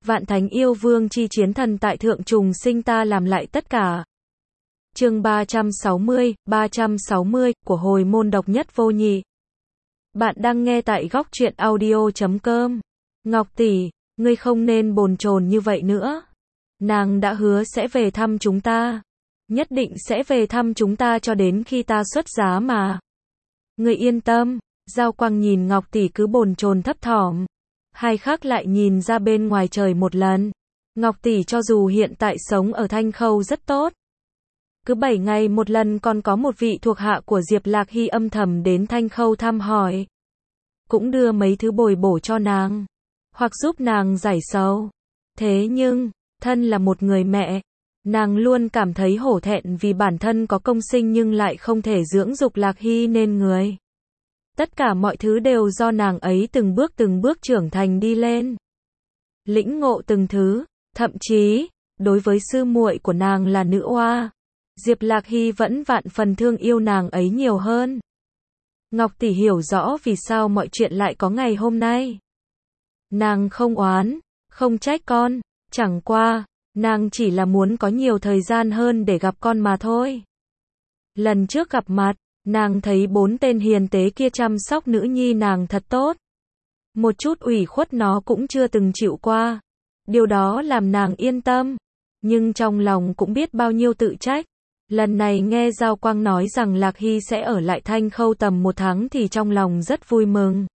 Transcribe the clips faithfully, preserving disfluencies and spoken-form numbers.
Vạn thánh yêu vương chi chiến thần tại thượng trùng sinh ta làm lại tất cả. Chương ba trăm sáu mươi, ba trăm sáu mươi, của hồi môn độc nhất vô nhị. Bạn đang nghe tại góc truyện audio chấm com. Ngọc tỷ, ngươi không nên bồn chồn như vậy nữa. Nàng đã hứa sẽ về thăm chúng ta. Nhất định sẽ về thăm chúng ta cho đến khi ta xuất giá mà. Ngươi yên tâm. Giao Quang nhìn Ngọc tỷ cứ bồn chồn thấp thỏm. Hai khác lại nhìn ra bên ngoài trời một lần. Ngọc tỷ cho dù hiện tại sống ở Thanh Khâu rất tốt. Cứ bảy ngày một lần còn có một vị thuộc hạ của Diệp Lạc Hy âm thầm đến Thanh Khâu thăm hỏi. Cũng đưa mấy thứ bồi bổ cho nàng. Hoặc giúp nàng giải sầu. Thế nhưng, thân là một người mẹ. Nàng luôn cảm thấy hổ thẹn vì bản thân có công sinh nhưng lại không thể dưỡng dục Lạc Hy nên người. Tất cả mọi thứ đều do nàng ấy từng bước từng bước trưởng thành đi lên. Lĩnh ngộ từng thứ, thậm chí, đối với sư muội của nàng là nữ oa, Diệp Lạc Hy vẫn vạn phần thương yêu nàng ấy nhiều hơn. Ngọc tỷ hiểu rõ vì sao mọi chuyện lại có ngày hôm nay. Nàng không oán, không trách con, chẳng qua, nàng chỉ là muốn có nhiều thời gian hơn để gặp con mà thôi. Lần trước gặp mặt, nàng thấy bốn tên hiền tế kia chăm sóc nữ nhi nàng thật tốt. Một chút ủy khuất nó cũng chưa từng chịu qua. Điều đó làm nàng yên tâm. Nhưng trong lòng cũng biết bao nhiêu tự trách. Lần này nghe Giao Quang nói rằng Lạc Hy sẽ ở lại Thanh Khâu tầm một tháng thì trong lòng rất vui mừng.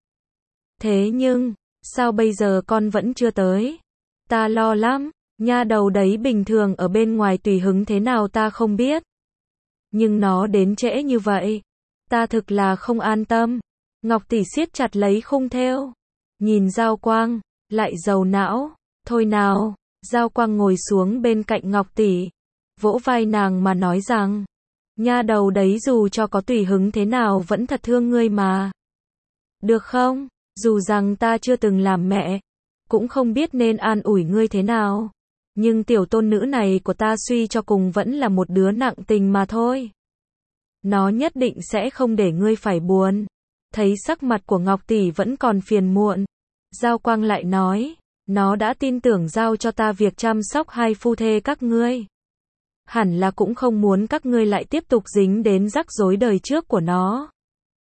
Thế nhưng, sao bây giờ con vẫn chưa tới? Ta lo lắm, nha đầu đấy bình thường ở bên ngoài tùy hứng thế nào ta không biết. Nhưng nó đến trễ như vậy, ta thực là không an tâm. Ngọc tỷ siết chặt lấy khung thêu, nhìn Giao Quang, lại dầu não. Thôi nào, Giao Quang ngồi xuống bên cạnh Ngọc tỷ, vỗ vai nàng mà nói rằng, nha đầu đấy dù cho có tùy hứng thế nào vẫn thật thương ngươi mà. Được không? Dù rằng ta chưa từng làm mẹ, cũng không biết nên an ủi ngươi thế nào. Nhưng tiểu tôn nữ này của ta suy cho cùng vẫn là một đứa nặng tình mà thôi. Nó nhất định sẽ không để ngươi phải buồn. Thấy sắc mặt của Ngọc tỷ vẫn còn phiền muộn, Giao Quang lại nói, nó đã tin tưởng giao cho ta việc chăm sóc hai phu thê các ngươi. Hẳn là cũng không muốn các ngươi lại tiếp tục dính đến rắc rối đời trước của nó.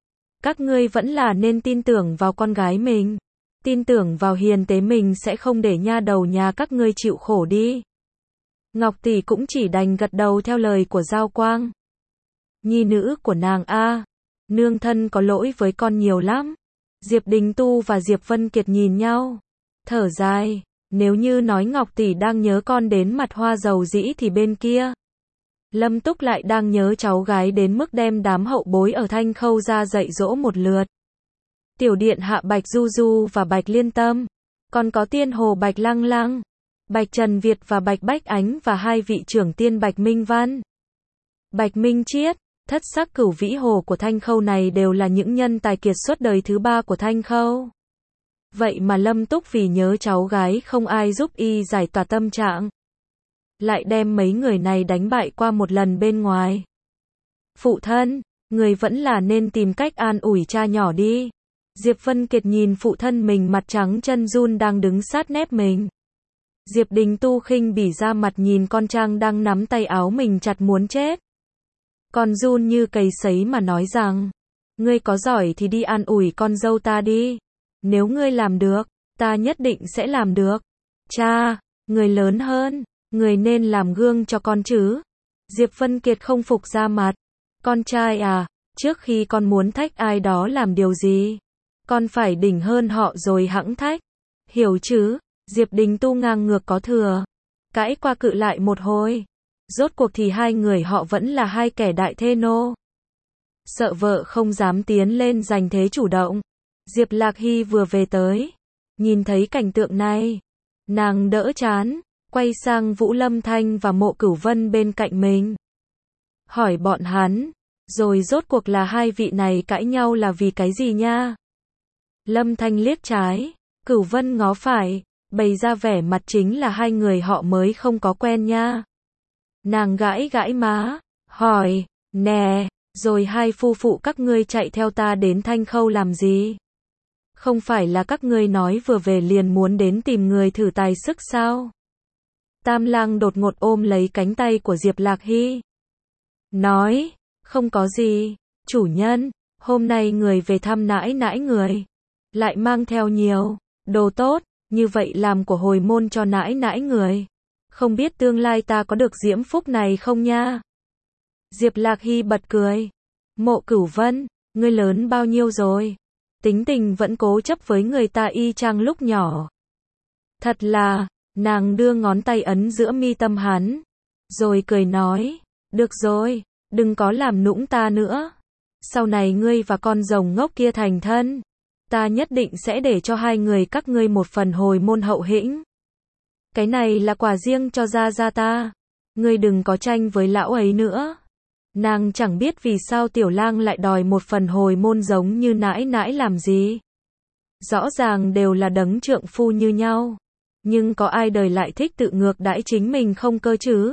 Các ngươi vẫn là nên tin tưởng vào con gái mình. Tin tưởng vào hiền tế mình sẽ không để nha đầu nhà các ngươi chịu khổ đi. Ngọc tỷ cũng chỉ đành gật đầu theo lời của Giao Quang. Nhi nữ của nàng a, nương thân có lỗi với con nhiều lắm. Diệp Đình Tu và Diệp Vân Kiệt nhìn nhau, thở dài, nếu như nói Ngọc tỷ đang nhớ con đến mặt hoa dầu dĩ thì bên kia, Lâm Túc lại đang nhớ cháu gái đến mức đem đám hậu bối ở Thanh Khâu ra dạy dỗ một lượt. Tiểu điện hạ Bạch Du Du và Bạch Liên Tâm, còn có tiên hồ Bạch Lăng Lăng, Bạch Trần Việt và Bạch Bách Ánh và hai vị trưởng tiên Bạch Minh Văn, Bạch Minh Chiết, thất sắc cửu vĩ hồ của Thanh Khâu này đều là những nhân tài kiệt xuất đời thứ ba của Thanh Khâu. Vậy mà Lâm Túc vì nhớ cháu gái không ai giúp y giải tỏa tâm trạng, lại đem mấy người này đánh bại qua một lần bên ngoài. Phụ thân, người vẫn là nên tìm cách an ủi cha nhỏ đi. Diệp Vân Kiệt nhìn phụ thân mình mặt trắng chân run đang đứng sát nép mình. Diệp Đình Tu khinh bỉ ra mặt nhìn con trang đang nắm tay áo mình chặt muốn chết. Còn run như cầy sấy mà nói rằng, ngươi có giỏi thì đi an ủi con dâu ta đi. Nếu ngươi làm được, ta nhất định sẽ làm được. Cha, người lớn hơn, người nên làm gương cho con chứ. Diệp Vân Kiệt không phục ra mặt. Con trai à, trước khi con muốn thách ai đó làm điều gì, con phải đỉnh hơn họ rồi hẵng thách. Hiểu chứ? Diệp Đình Tu ngang ngược có thừa. Cãi qua cự lại một hồi. Rốt cuộc thì hai người họ vẫn là hai kẻ đại thê nô. Sợ vợ không dám tiến lên giành thế chủ động. Diệp Lạc Hy vừa về tới, nhìn thấy cảnh tượng này, nàng đỡ chán, quay sang Vũ Lâm Thanh và Mộ Cửu Vân bên cạnh mình. Hỏi bọn hắn, rồi rốt cuộc là hai vị này cãi nhau là vì cái gì nha? Lâm Thanh liếc trái, Cửu Vân ngó phải, bày ra vẻ mặt chính là hai người họ mới không có quen nha. Nàng gãi gãi má, hỏi, nè, rồi hai phu phụ các ngươi chạy theo ta đến Thanh Khâu làm gì? Không phải là các ngươi nói vừa về liền muốn đến tìm người thử tài sức sao? Tam Lang đột ngột ôm lấy cánh tay của Diệp Lạc Hy. Nói, không có gì, chủ nhân, hôm nay người về thăm nãi nãi người. Lại mang theo nhiều, đồ tốt, như vậy làm của hồi môn cho nãi nãi người. Không biết tương lai ta có được diễm phúc này không nha? Diệp Lạc Hy bật cười. Mộ Cửu Vân, ngươi lớn bao nhiêu rồi? Tính tình vẫn cố chấp với người ta y chang lúc nhỏ. Thật là, nàng đưa ngón tay ấn giữa mi tâm hắn. Rồi cười nói, được rồi, đừng có làm nũng ta nữa. Sau này ngươi và con rồng ngốc kia thành thân. Ta nhất định sẽ để cho hai người các ngươi một phần hồi môn hậu hĩnh. Cái này là quà riêng cho gia gia ta. Ngươi đừng có tranh với lão ấy nữa. Nàng chẳng biết vì sao Tiểu Lang lại đòi một phần hồi môn giống như nãi nãi làm gì. Rõ ràng đều là đấng trượng phu như nhau. Nhưng có ai đời lại thích tự ngược đãi chính mình không cơ chứ?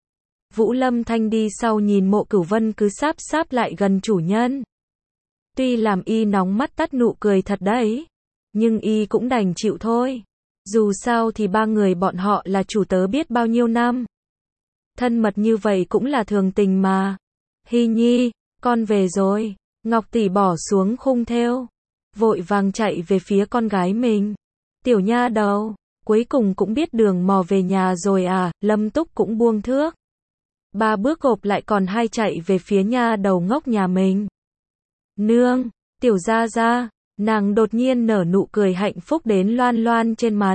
Vũ Lâm Thanh đi sau nhìn Mộ Cửu Vân cứ sáp sáp lại gần chủ nhân. Tuy làm y nóng mắt tắt nụ cười thật đấy. Nhưng y cũng đành chịu thôi. Dù sao thì ba người bọn họ là chủ tớ biết bao nhiêu năm. Thân mật như vậy cũng là thường tình mà. Hy Nhi, con về rồi. Ngọc tỷ bỏ xuống khung thêu. Vội vàng chạy về phía con gái mình. Tiểu nha đầu, cuối cùng cũng biết đường mò về nhà rồi à, Lâm Túc cũng buông thước. Ba bước gộp lại còn hai chạy về phía nha đầu ngốc nhà mình. Nương, tiểu gia gia, nàng đột nhiên nở nụ cười hạnh phúc đến loan loan trên mặt.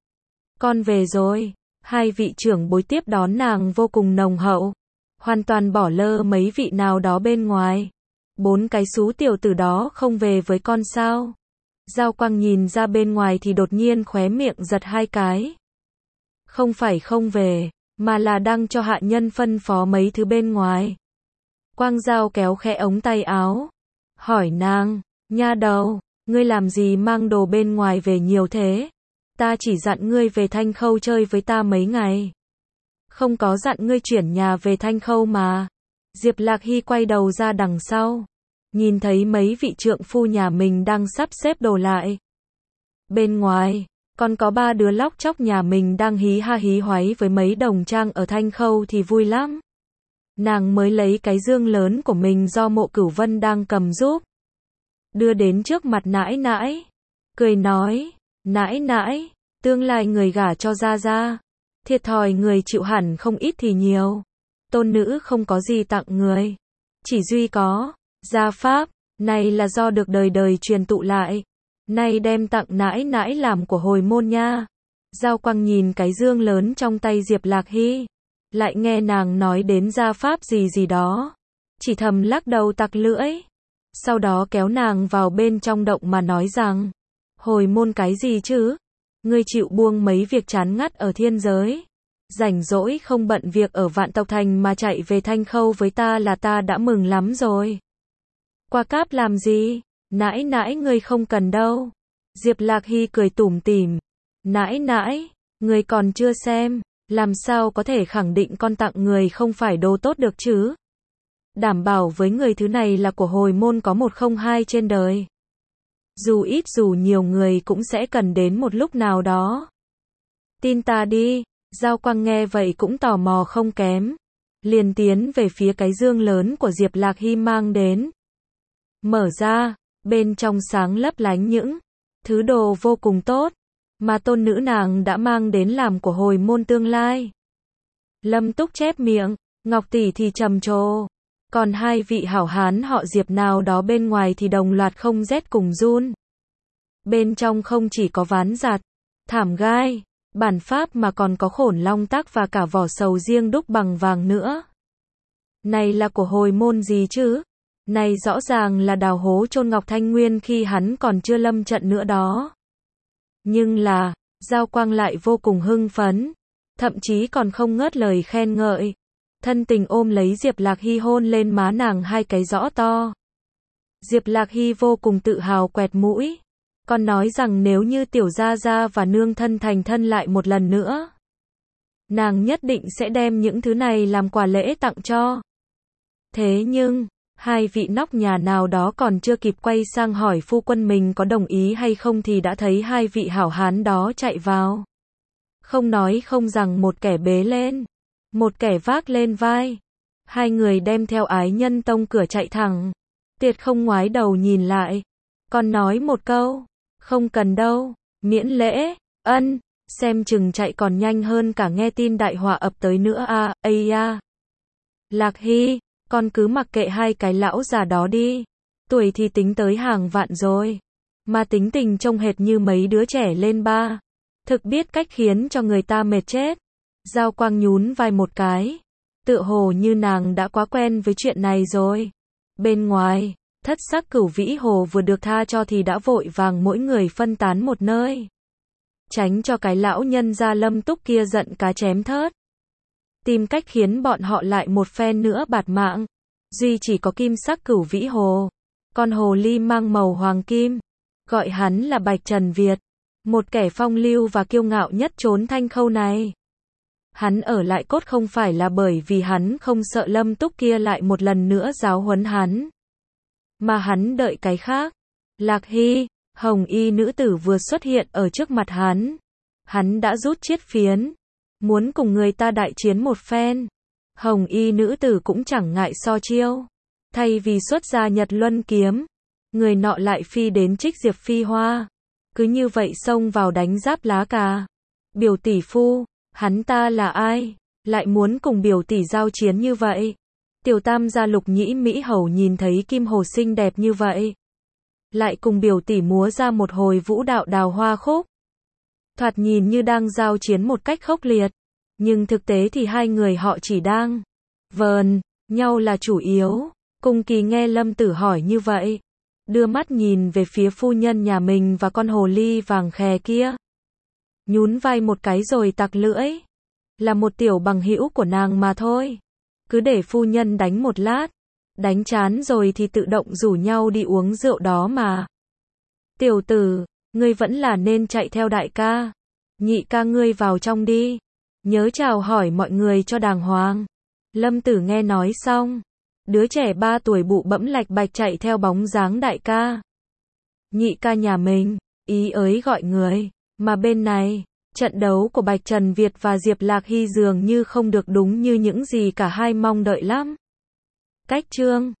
Con về rồi, hai vị trưởng bối tiếp đón nàng vô cùng nồng hậu. Hoàn toàn bỏ lơ mấy vị nào đó bên ngoài. Bốn cái xú tiểu tử đó không về với con sao? Giao Quang nhìn ra bên ngoài thì đột nhiên khóe miệng giật hai cái. Không phải không về, mà là đang cho hạ nhân phân phó mấy thứ bên ngoài. Quang Giao kéo khẽ ống tay áo. Hỏi nàng, nha đầu, ngươi làm gì mang đồ bên ngoài về nhiều thế? Ta chỉ dặn ngươi về Thanh Khâu chơi với ta mấy ngày. Không có dặn ngươi chuyển nhà về Thanh Khâu mà. Diệp Lạc Hy quay đầu ra đằng sau. Nhìn thấy mấy vị trượng phu nhà mình đang sắp xếp đồ lại. Bên ngoài, còn có ba đứa lóc chóc nhà mình đang hí ha hí hoáy với mấy đồng trang ở Thanh Khâu thì vui lắm. Nàng mới lấy cái dương lớn của mình do Mộ Cửu Vân đang cầm giúp. Đưa đến trước mặt nãi nãi. Cười nói, nãi nãi, tương lai người gả cho gia gia. Thiệt thòi người chịu hẳn không ít thì nhiều. Tôn nữ không có gì tặng người. Chỉ duy có, gia pháp, này là do được đời đời truyền tụ lại. Này đem tặng nãi nãi làm của hồi môn nha. Giao Quang nhìn cái dương lớn trong tay Diệp Lạc Hy. Lại nghe nàng nói đến gia pháp gì gì đó. Chỉ thầm lắc đầu tặc lưỡi. Sau đó kéo nàng vào bên trong động mà nói rằng. Hồi môn cái gì chứ? Ngươi chịu buông mấy việc chán ngắt ở thiên giới. Rảnh rỗi không bận việc ở Vạn Tộc Thành mà chạy về Thanh Khâu với ta là ta đã mừng lắm rồi. Qua cáp làm gì? Nãi nãi ngươi không cần đâu. Diệp Lạc Hy cười tủm tỉm. Nãi nãi, ngươi còn chưa xem. Làm sao có thể khẳng định con tặng người không phải đồ tốt được chứ? Đảm bảo với người thứ này là của hồi môn có một không hai trên đời. Dù ít dù nhiều người cũng sẽ cần đến một lúc nào đó. Tin ta đi. Giao Quang nghe vậy cũng tò mò không kém. Liền tiến về phía cái dương lớn của Diệp Lạc Hy mang đến. Mở ra, bên trong sáng lấp lánh những thứ đồ vô cùng tốt. Mà tôn nữ nàng đã mang đến làm của hồi môn tương lai. Lâm Túc chép miệng, Ngọc tỷ thì trầm trồ. Còn hai vị hảo hán họ Diệp nào đó bên ngoài thì đồng loạt không rét cùng run. Bên trong không chỉ có ván giặt, thảm gai, bản pháp mà còn có khổn long tắc và cả vỏ sầu riêng đúc bằng vàng nữa. Này là của hồi môn gì chứ? Này rõ ràng là đào hố chôn Ngọc Thanh Nguyên khi hắn còn chưa lâm trận nữa đó. Nhưng là, Giao Quang lại vô cùng hưng phấn, thậm chí còn không ngớt lời khen ngợi. Thân tình ôm lấy Diệp Lạc Hy hôn lên má nàng hai cái rõ to. Diệp Lạc Hy vô cùng tự hào quẹt mũi. Còn nói rằng nếu như tiểu gia gia và nương thân thành thân lại một lần nữa, nàng nhất định sẽ đem những thứ này làm quà lễ tặng cho. Thế nhưng, Hai vị nóc nhà nào đó còn chưa kịp quay sang hỏi phu quân mình có đồng ý hay không thì đã thấy hai vị hảo hán đó chạy vào. Không nói không rằng một kẻ bế lên, một kẻ vác lên vai. Hai người đem theo ái nhân tông cửa chạy thẳng. Tiệt không ngoái đầu nhìn lại, còn nói một câu, không cần đâu, miễn lễ, ân, xem chừng chạy còn nhanh hơn cả nghe tin đại họa ập tới nữa à, ây à. Lạc Hy, con cứ mặc kệ hai cái lão già đó đi, tuổi thì tính tới hàng vạn rồi, mà tính tình trông hệt như mấy đứa trẻ lên ba, thực biết cách khiến cho người ta mệt chết. Giao Quang nhún vai một cái, tựa hồ như nàng đã quá quen với chuyện này rồi. Bên ngoài, thất sắc Cửu Vĩ Hồ vừa được tha cho thì đã vội vàng mỗi người phân tán một nơi, tránh cho cái lão nhân gia Lâm Túc kia giận cá chém thớt, tìm cách khiến bọn họ lại một phen nữa bạt mạng. Duy chỉ có kim sắc Cửu Vĩ Hồ, con hồ ly mang màu hoàng kim, gọi hắn là Bạch Trần Việt, một kẻ phong lưu và kiêu ngạo nhất trốn Thanh Khâu này. Hắn ở lại cốt không phải là bởi vì hắn không sợ Lâm Túc kia lại một lần nữa giáo huấn hắn, mà hắn đợi cái khác. Lạc Hy, hồng y nữ tử vừa xuất hiện ở trước mặt hắn, hắn đã rút chiết phiến, muốn cùng người ta đại chiến một phen. Hồng y nữ tử cũng chẳng ngại so chiêu, thay vì xuất ra Nhật Luân kiếm, người nọ lại phi đến trích diệp phi hoa, cứ như vậy xông vào đánh giáp lá cà. Biểu tỷ phu, hắn ta là ai, lại muốn cùng biểu tỷ giao chiến như vậy? Tiểu tam gia Lục Nhĩ Mỹ Hầu nhìn thấy Kim Hồ xinh đẹp như vậy, lại cùng biểu tỷ múa ra một hồi vũ đạo đào hoa khúc, thoạt nhìn như đang giao chiến một cách khốc liệt, nhưng thực tế thì hai người họ chỉ đang vờn nhau là chủ yếu. Cung Kỳ nghe Lâm Tử hỏi như vậy, đưa mắt nhìn về phía phu nhân nhà mình và con hồ ly vàng khè kia, nhún vai một cái rồi tặc lưỡi, là một tiểu bằng hữu của nàng mà thôi, cứ để phu nhân đánh một lát, đánh chán rồi thì tự động rủ nhau đi uống rượu đó mà. Tiểu tử, ngươi vẫn là nên chạy theo đại ca, nhị ca ngươi vào trong đi, nhớ chào hỏi mọi người cho đàng hoàng. Lâm Tử nghe nói xong, đứa trẻ ba tuổi bụ bẫm lạch bạch chạy theo bóng dáng đại ca. Nhị ca nhà mình, ý ới gọi người, mà bên này, trận đấu của Bạch Trần Việt và Diệp Lạc Hy dường như không được đúng như những gì cả hai mong đợi lắm. Cách chương